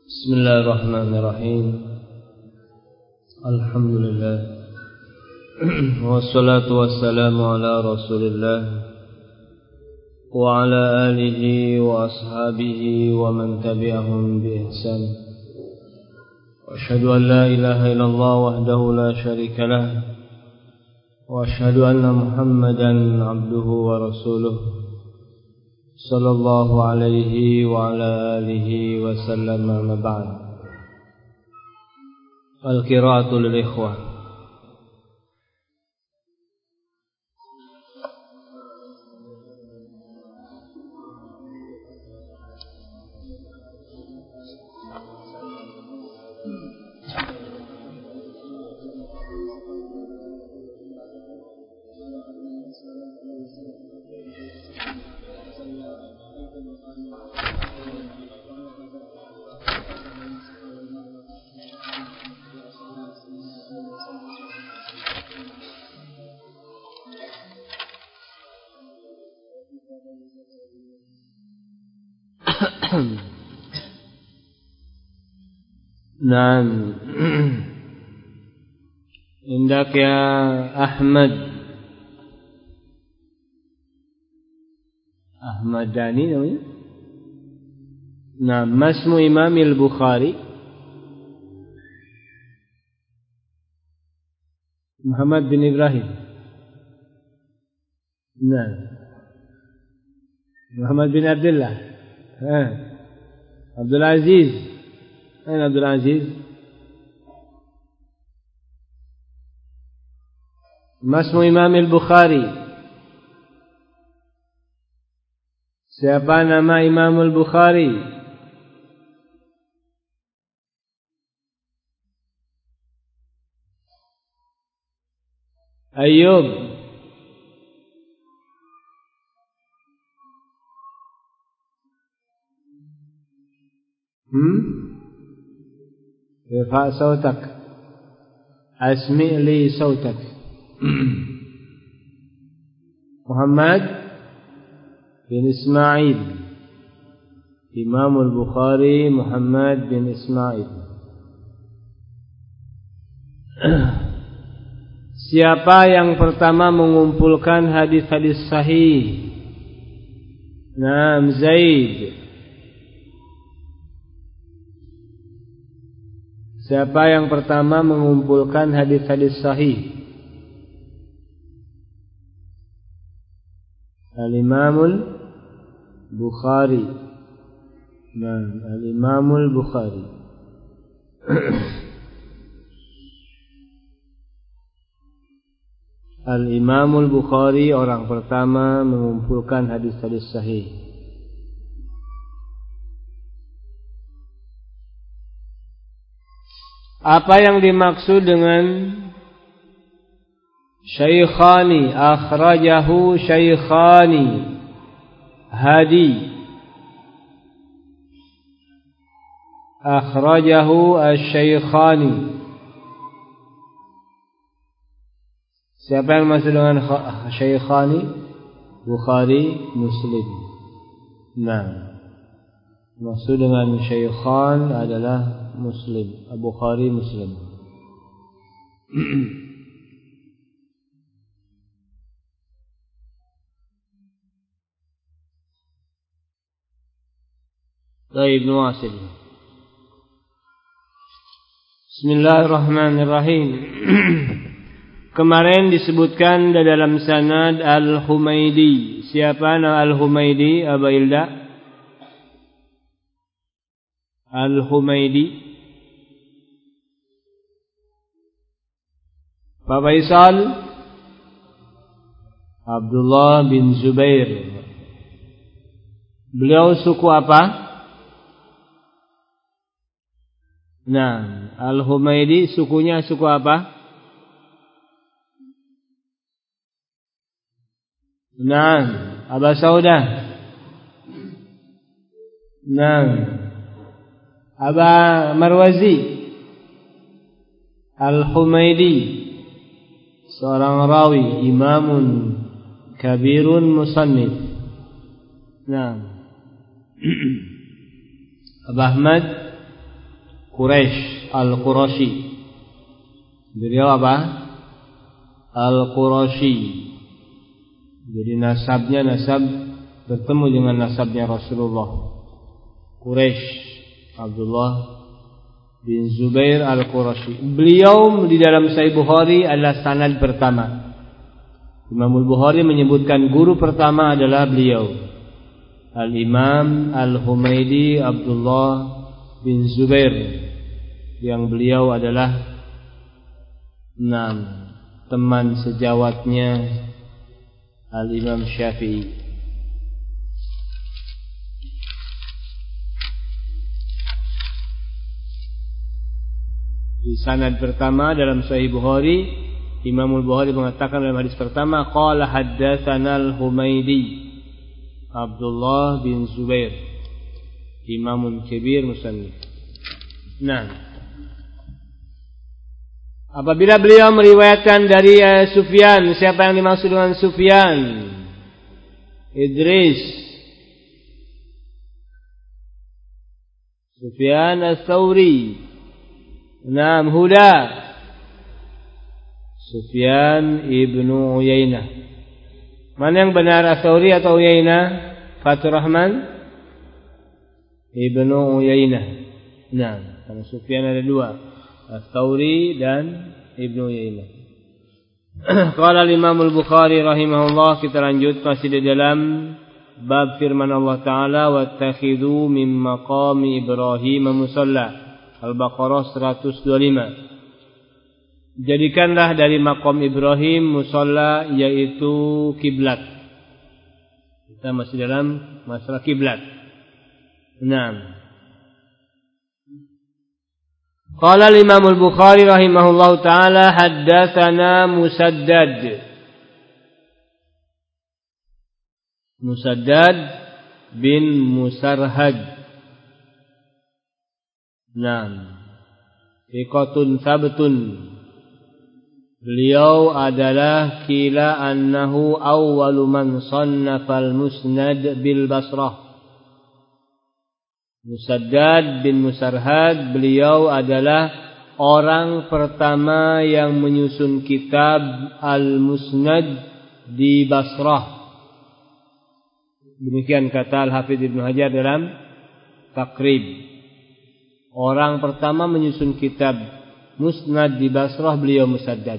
Bismillahirrahmanirrahim. Alhamdulillah. Wassalatu wassalamu ala Rasulillah wa ala alihi wa ashabihi wa man tabi'ahum bi ihsan. Wa asyhadu an la ilaha illallah wahdahu la syarika lah. Wa asyhadu anna Muhammadan abduhu wa rasuluh. Sallallahu alaihi wa ala alihi wa sallam, amma ba'd. Al-qira'atu lil ikhwah. Naam. Indak ya Ahmad Dani namanya. Naam, masmu Imam al-Bukhari Muhammad bin Ibrahim. Naam. Muhammad bin Abdullah. Abdul Aziz. Abdul Aziz. Masmu Imam al-Bukhari. Siapa nama Imam al-Bukhari? Ayyub. Irfa sautak. Asmi li sautak. Muhammad bin Ismail. Imam al-Bukhari Muhammad bin Ismail. Siapa yang pertama mengumpulkan hadis-hadis sahih? Naam, Zaid. Siapa yang pertama mengumpulkan hadis-hadis sahih? Al-Imamul Bukhari. Nah, Al-Imamul Bukhari. Al-Imamul Bukhari orang pertama mengumpulkan hadis-hadis sahih. Apa yang dimaksud dengan Syaikhani? Akhrajahu Syaikhani. Hadi. Akhrajahu asy-Syaikhani. Siapa yang maksud dengan Syaikhani? Bukhari, Muslim. Nah, maksud dengan Syaikhan adalah Muslim, Bukhari, Muslim. Baik, Ibnu Wasil. Bismillahirrahmanirrahim. Kemarin disebutkan di dalam sanad Al-Humaidi. Siapa nama Al-Humaidi, Aba Ilda? Al-Humaidi. Pak Faisal. Abdullah bin Zubair. Beliau suku apa? Nah, Al-Humaidi sukunya suku apa? Nah, Aba Saudah. Nah, Aba Marwazi. Al-Humaidi seorang rawi, imamun kabirun musannif. Nah, Abu Ahmad Quraisy Al-Qurashi. Beliau apa? Al-Qurashi. Jadi nasabnya nasab bertemu dengan nasabnya Rasulullah. Quraisy Abdullah bin Zubair Al-Qurashi. Beliau di dalam Sahih Bukhari adalah sanad pertama. Imam Al-Bukhari menyebutkan guru pertama adalah beliau, Al-Imam Al-Humaidi Abdullah bin Zubair, yang beliau adalah teman sejawatnya Al-Imam Syafi'i. Di sanad pertama dalam Sahih Bukhari, Imam Al-Bukhari mengatakan dalam hadis pertama, qala haddatsana Al-Humaidi Abdullah bin Zubair, Imamun Kabir Musannif. Apabila beliau meriwayatkan dari Sufyan, siapa yang dimaksud dengan Sufyan? Idris, Sufyan Ats-Tsauri. Huda, Sufyan ibnu Uyainah. Mana yang benar, Ats-Tsauri atau Uyainah? Fathur Rahman ibnu Uyainah. Karena Sufyan ada dua, Ats-Tsauri dan ibnu Uyainah. Qala Imam Al-Bukhari rahimahullah. Kita lanjut masih di dalam bab firman Allah Ta'ala, wattakhidhu min maqami Ibrahim musalla. Al-Baqarah 125. Jadikanlah dari maqam Ibrahim musalla, yaitu kiblat. Kita masih dalam masalah kiblat. Qala Imam Al-Bukhari rahimahullah ta'ala, haddatsana Musaddad bin Musarhad. Thiqatun sabtun. Beliau adalah kila annahu awwalu man sannafal musnad bil Basrah. Musaddad bin Musarhad, beliau adalah orang pertama yang menyusun kitab Al-Musnad di Basrah. Demikian kata Al-Hafidz Ibnu Hajar dalam Taqrib. Orang pertama menyusun kitab Musnad di Basrah beliau Musaddad.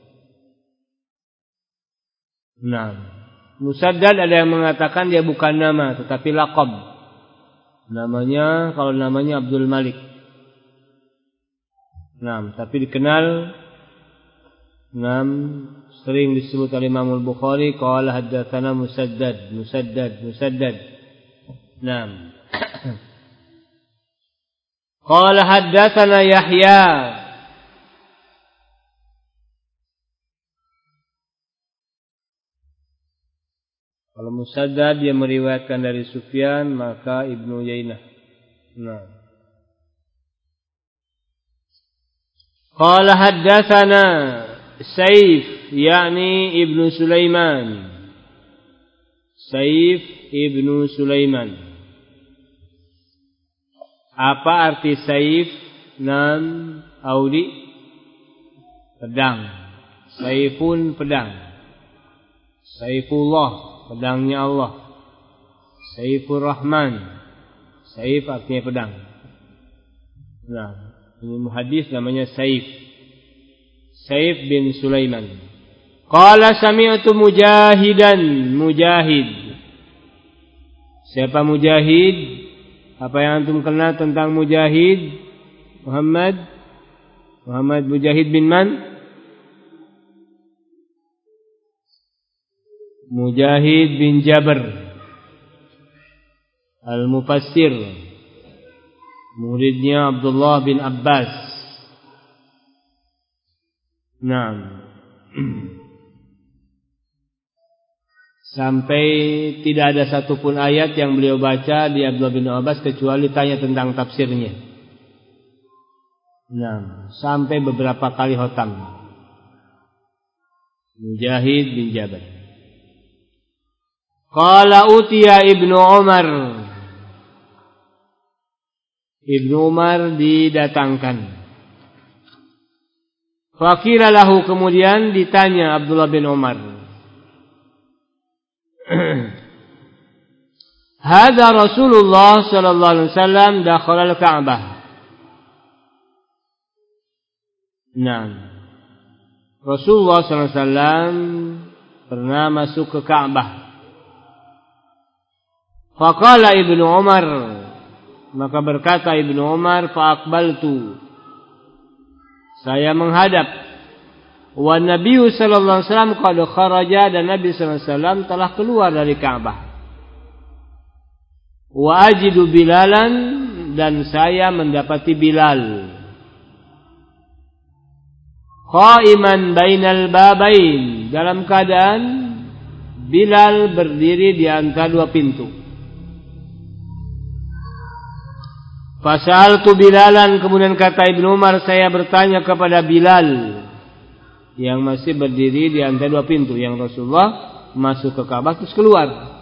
Musaddad ada yang mengatakan dia bukan nama tetapi laqab. Kalau namanya Abdul Malik. Tapi dikenal sering disebut oleh Imam Al-Bukhari, qala haddatsana Musaddad. Qala haddatsana Yahya. Kalau Musaddad dia meriwayatkan dari Sufyan, maka Ibnu Uyainah. Qala haddatsana Saif, yakni Ibnu Sulaiman. Saif Ibnu Sulaiman. Apa arti Saif? Audi, pedang. Saifun, pedang. Saifullah, pedangnya Allah. Saifur Rahman, Saif artinya pedang. Ini muhaddis namanya Saif. Saif bin Sulaiman. Qala sami'tu Mujahidan. Mujahid. Siapa Mujahid? Apa yang antum kenal tentang Mujahid? Muhammad Mujahid bin man? Mujahid bin Jabr Al-Mufassir, muridnya Abdullah bin Abbas. Sampai tidak ada satupun ayat yang beliau baca di Abdullah bin Abbas kecuali tanya tentang tafsirnya. Sampai beberapa kali khotam. Mujahid bin Jabr. Qala utiya Ibnu Umar. Ibnu Umar didatangkan. Faqila lahu, kemudian ditanya Abdullah bin Umar. Hadza Rasulullah sallallahu alaihi wasallam dakhala al-Ka'bah. Naam. Rasulullah sallallahu alaihi wasallam pernah masuk ke Ka'bah. Faqala Ibnu Umar, maka berkata Ibnu Umar, fa'aqbaltu, saya menghadap. Wa Nabi sallallahu alaihi wasallam qad kharaja, dan Nabi sallallahu alaihi wasallam telah keluar dari Ka'bah. Wa ajidu Bilalan, dan saya mendapati Bilal qa'iman bainal babain, dalam keadaan Bilal berdiri di antara dua pintu. Fasa'altu Bilalan, kemudian kata Ibnu Umar, saya bertanya kepada Bilal yang masih berdiri di antara dua pintu, yang Rasulullah masuk ke Ka'bah terus keluar.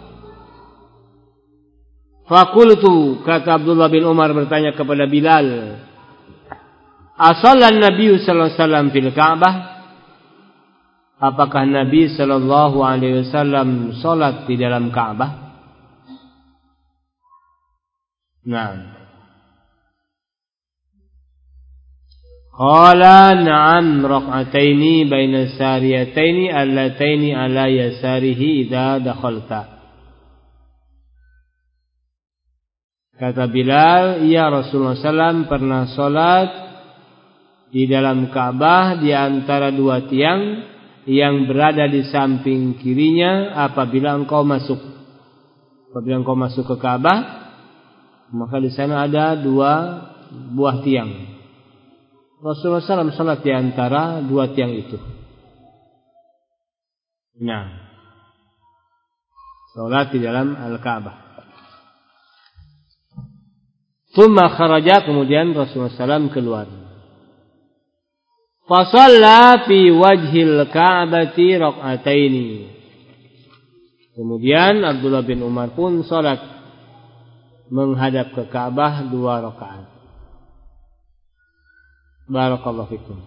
Faqultu, kata Abdullah bin Umar bertanya kepada Bilal, asallan Nabi sallallahu alaihi wasallam fil Ka'bah? Apakah Nabi sallallahu alaihi wasallam salat di dalam Ka'bah? Naam. Qala na'am, rak'ataini baina sariyataini allataini ala yasarihi idza dakhalta. Kata Bilal, iya, Rasulullah SAW pernah salat di dalam Ka'bah di antara dua tiang yang berada di samping kirinya apabila engkau masuk. Apabila engkau masuk ke Ka'bah, maka di sana ada dua buah tiang. Rasulullah SAW salat di antara dua tiang itu. Nah, salat di dalam Al-Ka'bah. Tsumma kharaja, kemudian Rasulullah SAW keluar. Fasalla fi wajhil Ka'bati rak'ataini. Kemudian Abdullah bin Umar pun salat menghadap ke Ka'bah 2 rakaat. Barakallahu fikum.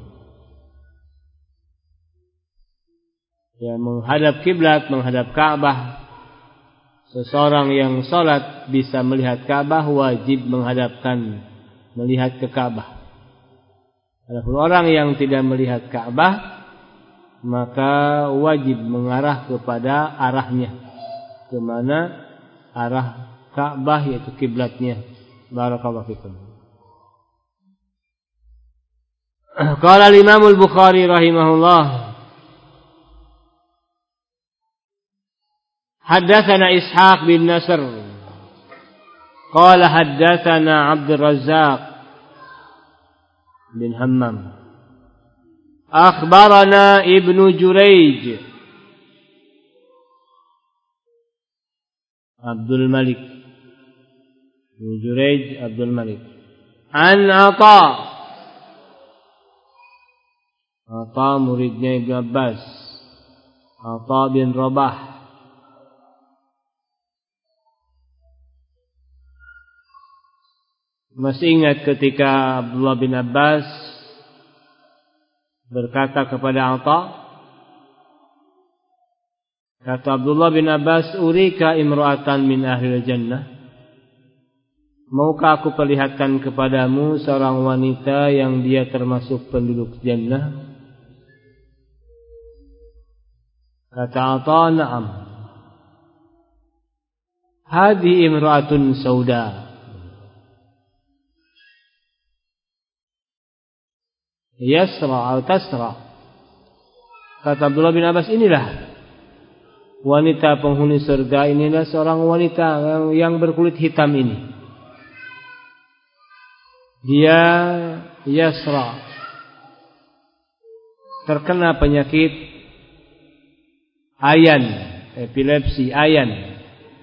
Ya, menghadap kiblat, menghadap Ka'bah. Seseorang yang salat bisa melihat Ka'bah wajib melihat ke Ka'bah. Adapun orang yang tidak melihat Ka'bah, maka wajib mengarah kepada arahnya, ke mana arah Ka'bah, yaitu kiblatnya. Barakallahu fikum. Qala al-Imam al-Bukhari rahimahullah, haddatsana Ishaq bin Nasr qala haddatsana Abdul Razzaq bin Hammam akhbarana Ibnu Jurayj Abdul Malik Ibnu Jurayj Abdul Malik an Ata muridnya Ibnu Abbas, Ata bin Rabah. Masih ingat ketika Abdullah bin Abbas berkata kepada Ata, kata Abdullah bin Abbas, urika imra'atan min ahlil jannah, maukah aku perlihatkan kepadamu seorang wanita yang dia termasuk penduduk jannah? Kata Ata, na'am. Hadi imra'atun sauda, yasra atau tasra. Kata Abdullah bin Abbas, inilah wanita penghuni surga, inilah seorang wanita yang berkulit hitam ini. Dia yasra, terkena penyakit ayan, epilepsi, ayan.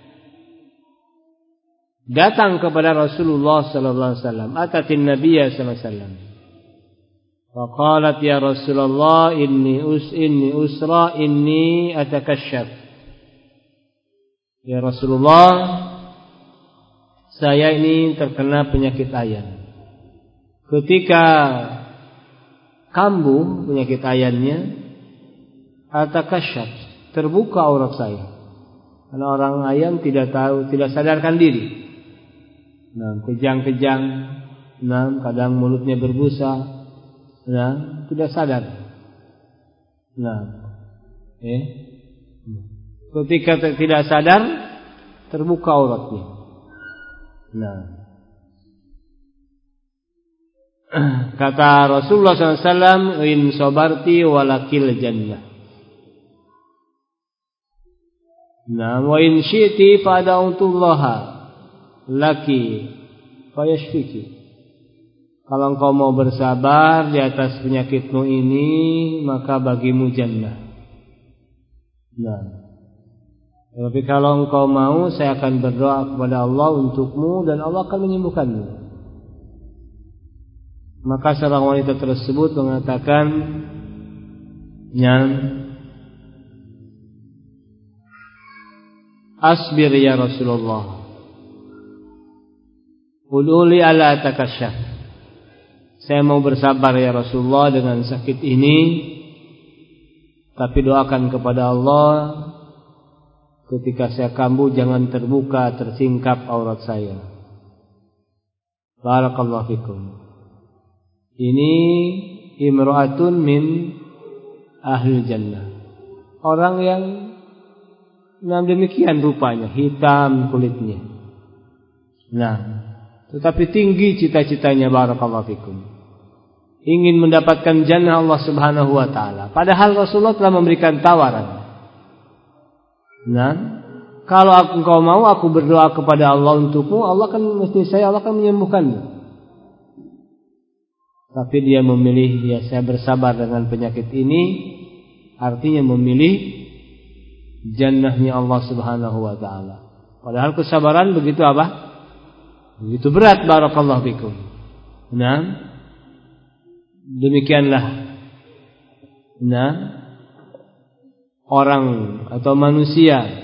Datang kepada Rasulullah sallallahu alaihi wasallam, atatin Nabiyya sallallahu alaihi wasallam. Faqalat ya Rasulullah inni usra inni atakashaf. Ya Rasulullah, saya ini terkena penyakit ayan. Ketika kambuh penyakit ayannya, atakasyaf, terbuka aurat saya. Karena orang ayan tidak tahu, tidak sadarkan diri. Nah, kejang-kejang, nah, kadang mulutnya berbusa, nah, tidak sadar. Nah, ketika tidak sadar, terbuka auratnya. Nah, kata Rasulullah SAW, in sabarti walakil jannah. Nah, wa in syi'ti fada'utullaha laki fayashfiki. Kalau engkau mau bersabar di atas penyakitmu ini, maka bagimu jannah. Nah, tapi kalau engkau mau, saya akan berdoa kepada Allah untukmu dan Allah akan menyembuhkanmu. Maka seorang wanita tersebut mengatakan, asbir ya Rasulullah, ud'uli ala takasyaf. Saya mau bersabar ya Rasulullah dengan sakit ini, tapi doakan kepada Allah ketika saya kambuh jangan terbuka, tersingkap aurat saya. Barakallahu fikum. Ini imra'atun min ahli jannah. Orang yang demikian rupanya, hitam kulitnya. Nah, tetapi tinggi cita-citanya, barakallahu fikum. Ingin mendapatkan jannah Allah Subhanahu wa taala. Padahal Rasulullah telah memberikan tawaran. Nah, kalau engkau mau aku berdoa kepada Allah untukmu, Allah akan menyembuhkanmu. Tapi dia memilih, saya bersabar dengan penyakit ini, artinya memilih jannahnya Allah Subhanahu wa taala. Padahal kesabaran begitu apa? Begitu berat, barakallahu fikum. Nah, demikianlah. Nah, orang atau manusia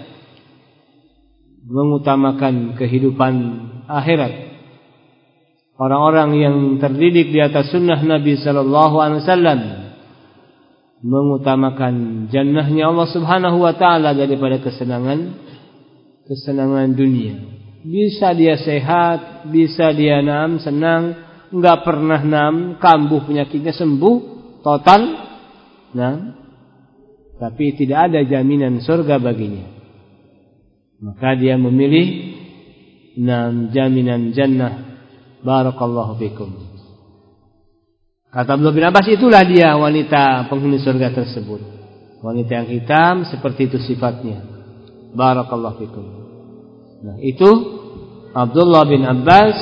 mengutamakan kehidupan akhirat. Orang-orang yang terdidik di atas sunnah Nabi sallallahu alaihi wasallam mengutamakan jannahnya Allah Subhanahu wa taala daripada kesenangan dunia. Bisa dia sehat, bisa dia senang, enggak pernah kambuh penyakitnya sembuh total. Nah, tapi tidak ada jaminan surga baginya. Maka dia memilih jaminan jannah. Barakallahu fikum. Kata Abdullah bin Abbas, itulah dia wanita penghuni surga tersebut. Wanita yang hitam seperti itu sifatnya. Barakallahu fikum. Nah, itu Abdullah bin Abbas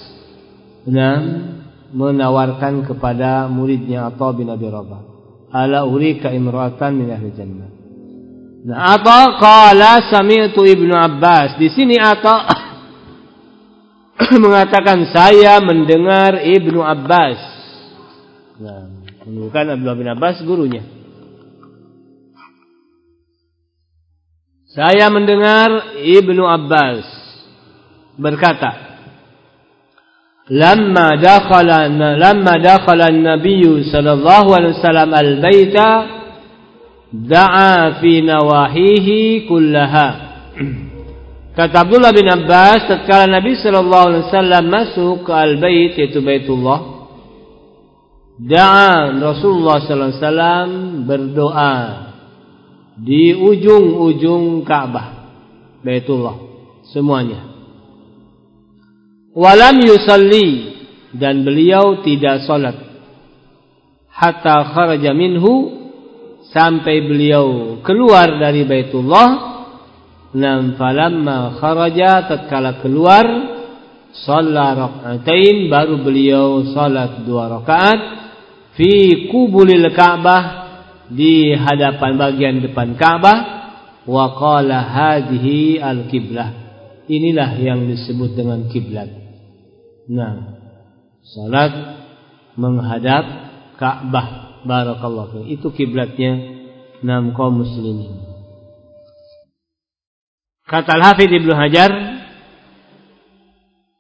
menawarkan kepada muridnya Atha bin Abi Rabah, ala urika imra'atan min ahli jannah. Nah, Atha qala sami'tu Ibnu Abbas. Di sini Atha mengatakan saya mendengar Ibnu Abbas. Nah, bukan Abdullah bin Abbas gurunya. Saya mendengar Ibnu Abbas berkata, Lamma dakhala an-nabiy sallallahu alaihi wasallam al-baita da'a fi nawahihi kullaha. Kata Abdullah bin Abbas, tatkala Nabi sallallahu alaihi wasallam masuk ke al-bait, yaitu Baitullah, da'a Rasulullah sallallahu alaihi wasallam berdoa di ujung-ujung Ka'bah, Baitullah semuanya. Walam yusalli, dan beliau tidak salat, hatta kharaja minhu, sampai beliau keluar dari Baitullah. Nam falamma kharaja, tatkala keluar, shalla rak'atain, baru beliau salat 2 rakaat fi qubulil Ka'bah, di hadapan bagian depan Ka'bah. Wa qala hadhihi al-qiblah, inilah yang disebut dengan kiblat. Nah, salat menghadap Ka'bah, barakallahu fiik, itu kiblatnya kaum muslimin. Kata Al-Hafidz Ibnu Hajar,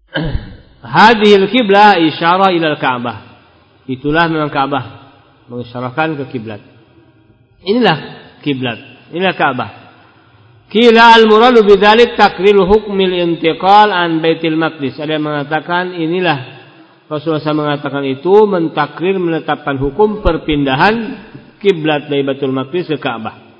Hadhil qiblah isyarah ila al-Ka'bah. Itulah memang Ka'bah, mengisyarahkan ke kiblat. Inilah kiblat, inilah Ka'bah. Qila al-muradu bidzalik takriru hukmil intiqal an Baitul Maqdis. Ada yang mengatakan inilah Rasulullah SAW mengatakan itu mentakrir, menetapkan hukum perpindahan kiblat dari Baitul Maqdis ke Ka'bah.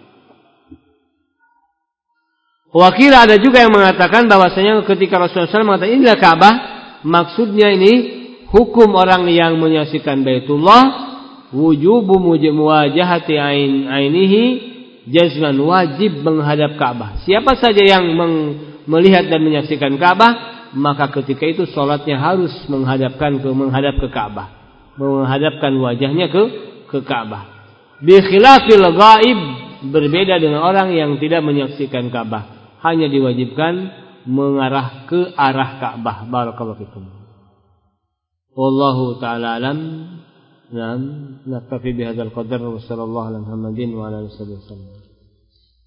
Wakil ada juga yang mengatakan bahwasanya ketika Rasulullah SAW mengatakan inilah Ka'bah, maksudnya ini hukum orang yang menyaksikan Baitullah, wujubu muwajahati ainihi jazman, wajib menghadap Ka'bah. Siapa saja yang melihat dan menyaksikan Ka'bah, maka ketika itu salatnya harus menghadap ke Ka'bah, menghadapkan wajahnya ke Ka'bah. Bi khilafil ghaib, berbeda dengan orang yang tidak menyaksikan Ka'bah, hanya diwajibkan mengarah ke arah Ka'bah. Barakallahu fikum. Wallahu ta'ala alam. Naktafi bihadzal qadar wa sallallahu ala Muhammadin wa ala alihi wasallam.